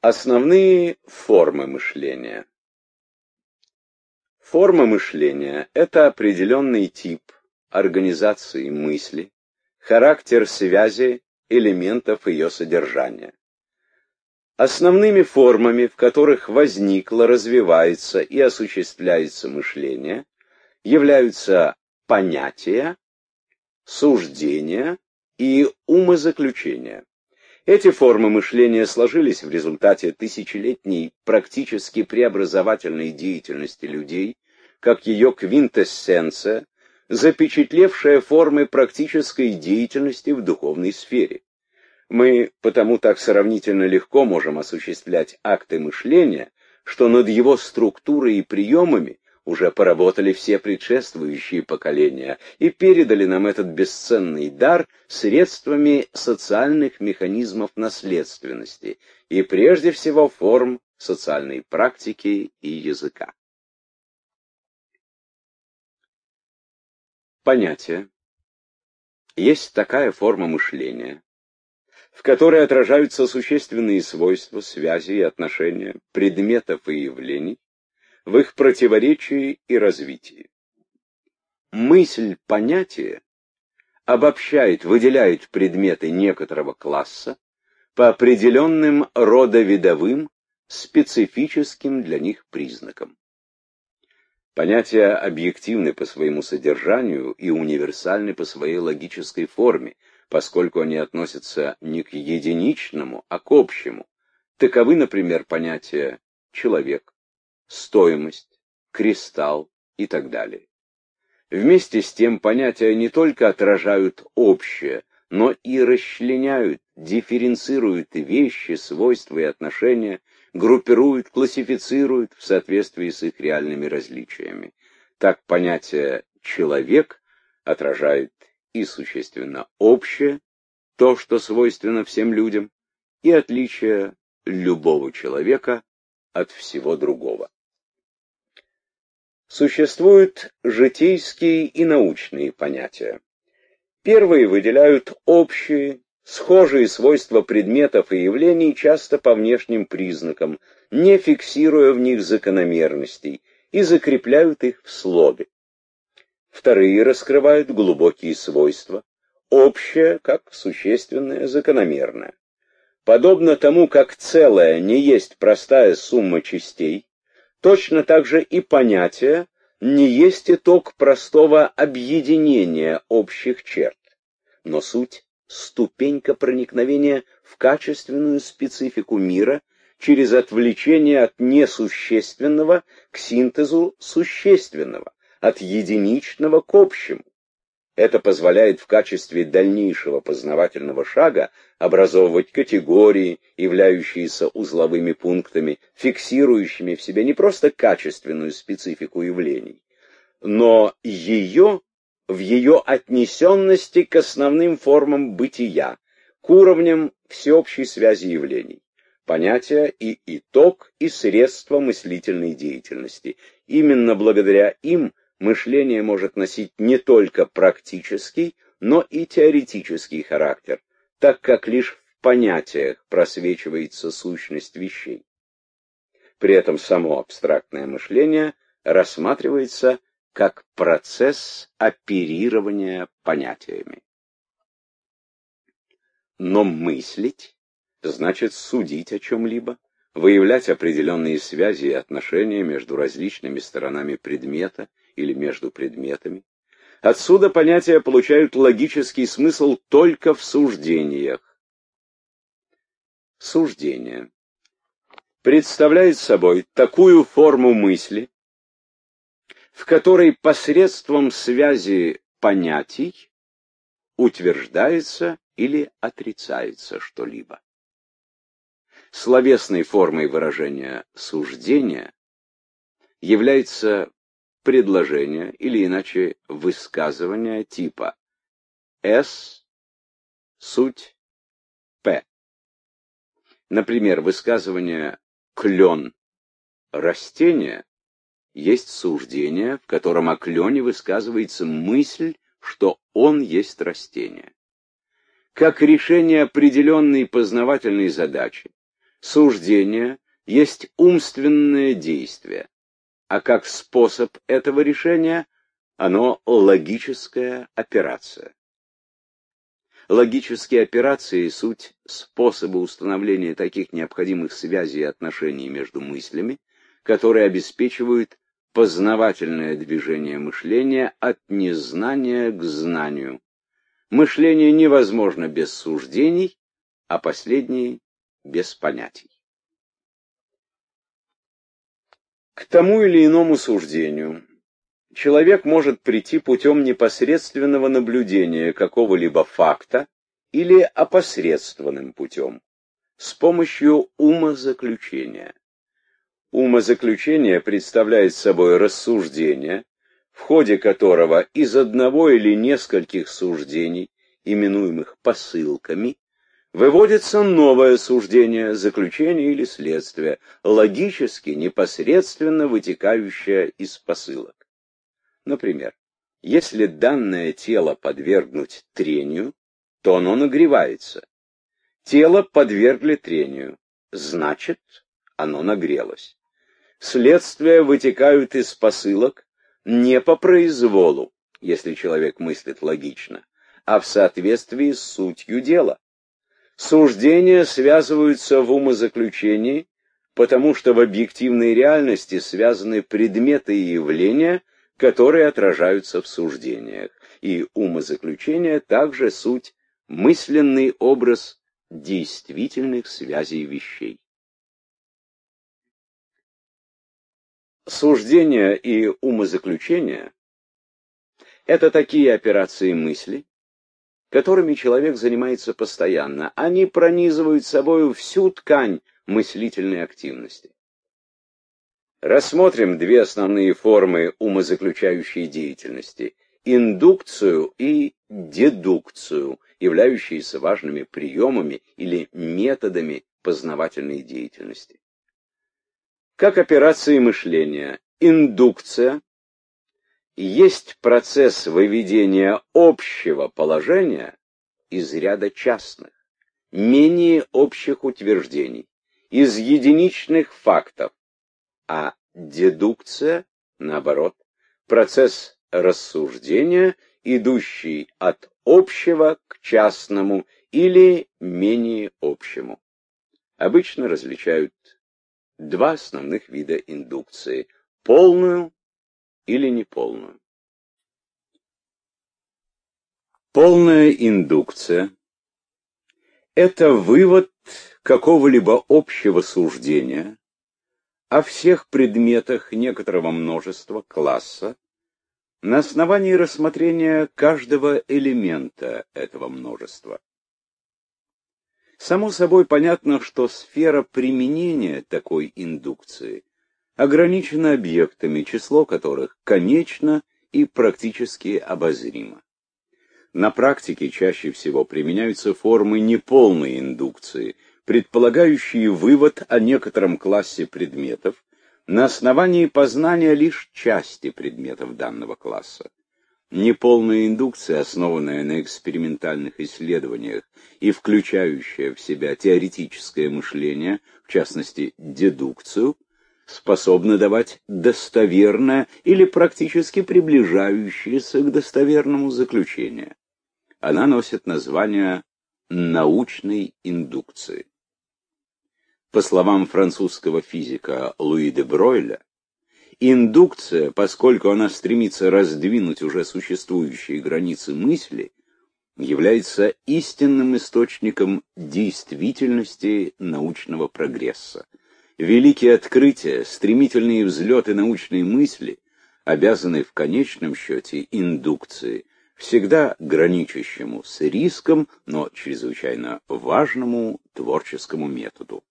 Основные формы мышления. Форма мышления – это определенный тип организации мысли, характер связи элементов ее содержания. Основными формами, в которых возникло, развивается и осуществляется мышление, являются понятия, суждения и умозаключения. Эти формы мышления сложились в результате тысячелетней практически преобразовательной деятельности людей, как ее квинтэссенция, запечатлевшая формы практической деятельности в духовной сфере. Мы потому так сравнительно легко можем осуществлять акты мышления, что над его структурой и приемами уже поработали все предшествующие поколения и передали нам этот бесценный дар средствами социальных механизмов наследственности и прежде всего форм социальной практики и языка. Понятие есть такая форма мышления, в которой отражаются существенные свойства, связи и отношения предметов и явлений, в их противоречии и развитии. Мысль понятия обобщает, выделяет предметы некоторого класса по определенным родовидовым, специфическим для них признакам. Понятия объективны по своему содержанию и универсальны по своей логической форме, поскольку они относятся не к единичному, а к общему. Таковы, например, понятия «человек», стоимость, кристалл и так далее. Вместе с тем понятия не только отражают общее, но и расчленяют, дифференцируют вещи, свойства и отношения, группируют, классифицируют в соответствии с их реальными различиями. Так понятие «человек» отражает и существенно общее, то, что свойственно всем людям, и отличие любого человека от всего другого. Существуют житейские и научные понятия. Первые выделяют общие, схожие свойства предметов и явлений часто по внешним признакам, не фиксируя в них закономерностей, и закрепляют их в слове. Вторые раскрывают глубокие свойства, общее как существенное закономерное. Подобно тому, как целое не есть простая сумма частей, точно так же и понятие не есть итог простого объединения общих черт, но суть — ступенька проникновения в качественную специфику мира через отвлечение от несущественного к синтезу существенного, от единичного к общему. Это позволяет в качестве дальнейшего познавательного шага образовывать категории, являющиеся узловыми пунктами, фиксирующими в себе не просто качественную специфику явлений, но ее в ее отнесенности к основным формам бытия, к уровням всеобщей связи явлений. Понятия и итог, и средства мыслительной деятельности. Именно благодаря им мышление может носить не только практический, но и теоретический характер, так как лишь в понятиях просвечивается сущность вещей. При этом само абстрактное мышление рассматривается как процесс оперирования понятиями. Но мыслить значит судить о чем-либо, выявлять определенные связи и отношения между различными сторонами предмета или между предметами. Отсюда понятия получают логический смысл только в суждениях. Суждение представляет собой такую форму мысли, в которой посредством связи понятий утверждается или отрицается что-либо. Словесной формой выражения суждения является предложение или иначе высказывание типа «С» суть «П». Например, высказывание «клен» растение есть суждение, в котором о клене высказывается мысль, что он есть растение. Как решение определенной познавательной задачи, Суждение есть умственное действие, а как способ этого решения оно логическая операция. Логические операции — суть способы установления таких необходимых связей и отношений между мыслями, которые обеспечивают познавательное движение мышления от незнания к знанию. Мышление невозможно без суждений, а последние — без понятий. К тому или иному суждению человек может прийти путем непосредственного наблюдения какого-либо факта или опосредствованным путем, с помощью умозаключения. Умозаключение представляет собой рассуждение, в ходе которого из одного или нескольких суждений, именуемых посылками, выводится новое суждение, заключение или следствие, логически непосредственно вытекающее из посылок. Например, если данное тело подвергнуть трению, то оно нагревается. Тело подвергли трению, значит, оно нагрелось. Следствия вытекают из посылок не по произволу, если человек мыслит логично, а в соответствии с сутью дела. Суждения связываются в умозаключении, потому что в объективной реальности связаны предметы и явления, которые отражаются в суждениях, и умозаключение также суть мысленный образ действительных связей вещей. Суждения и умозаключения — это такие операции мысли, которыми человек занимается постоянно. Они пронизывают собою всю ткань мыслительной активности. Рассмотрим две основные формы умозаключающей деятельности — индукцию и дедукцию, являющиеся важными приемами или методами познавательной деятельности. Как операции мышления, индукция есть процесс выведения общего положения из ряда частных, менее общих утверждений, из единичных фактов, а дедукция, наоборот, процесс рассуждения, идущий от общего к частному или менее общему. Обычно различают два основных вида индукции — полную или неполную. Полная индукция — это вывод какого-либо общего суждения о всех предметах некоторого множества класса на основании рассмотрения каждого элемента этого множества. Само собой понятно, что сфера применения такой индукции ограничена объектами, число которых конечно и практически обозримо. На практике чаще всего применяются формы неполной индукции, предполагающие вывод о некотором классе предметов на основании познания лишь части предметов данного класса. Неполная индукция, основанная на экспериментальных исследованиях и включающая в себя теоретическое мышление, в частности дедукцию, способна давать достоверное или практически приближающееся к достоверному заключение. Она носит название научной индукции. По словам французского физика Луи де Бройля, индукция, поскольку она стремится раздвинуть уже существующие границы мысли, является истинным источником действительности научного прогресса. Великие открытия, стремительные взлеты научной мысли обязаны в конечном счете индукции, всегда граничащему с риском, но чрезвычайно важному творческому методу.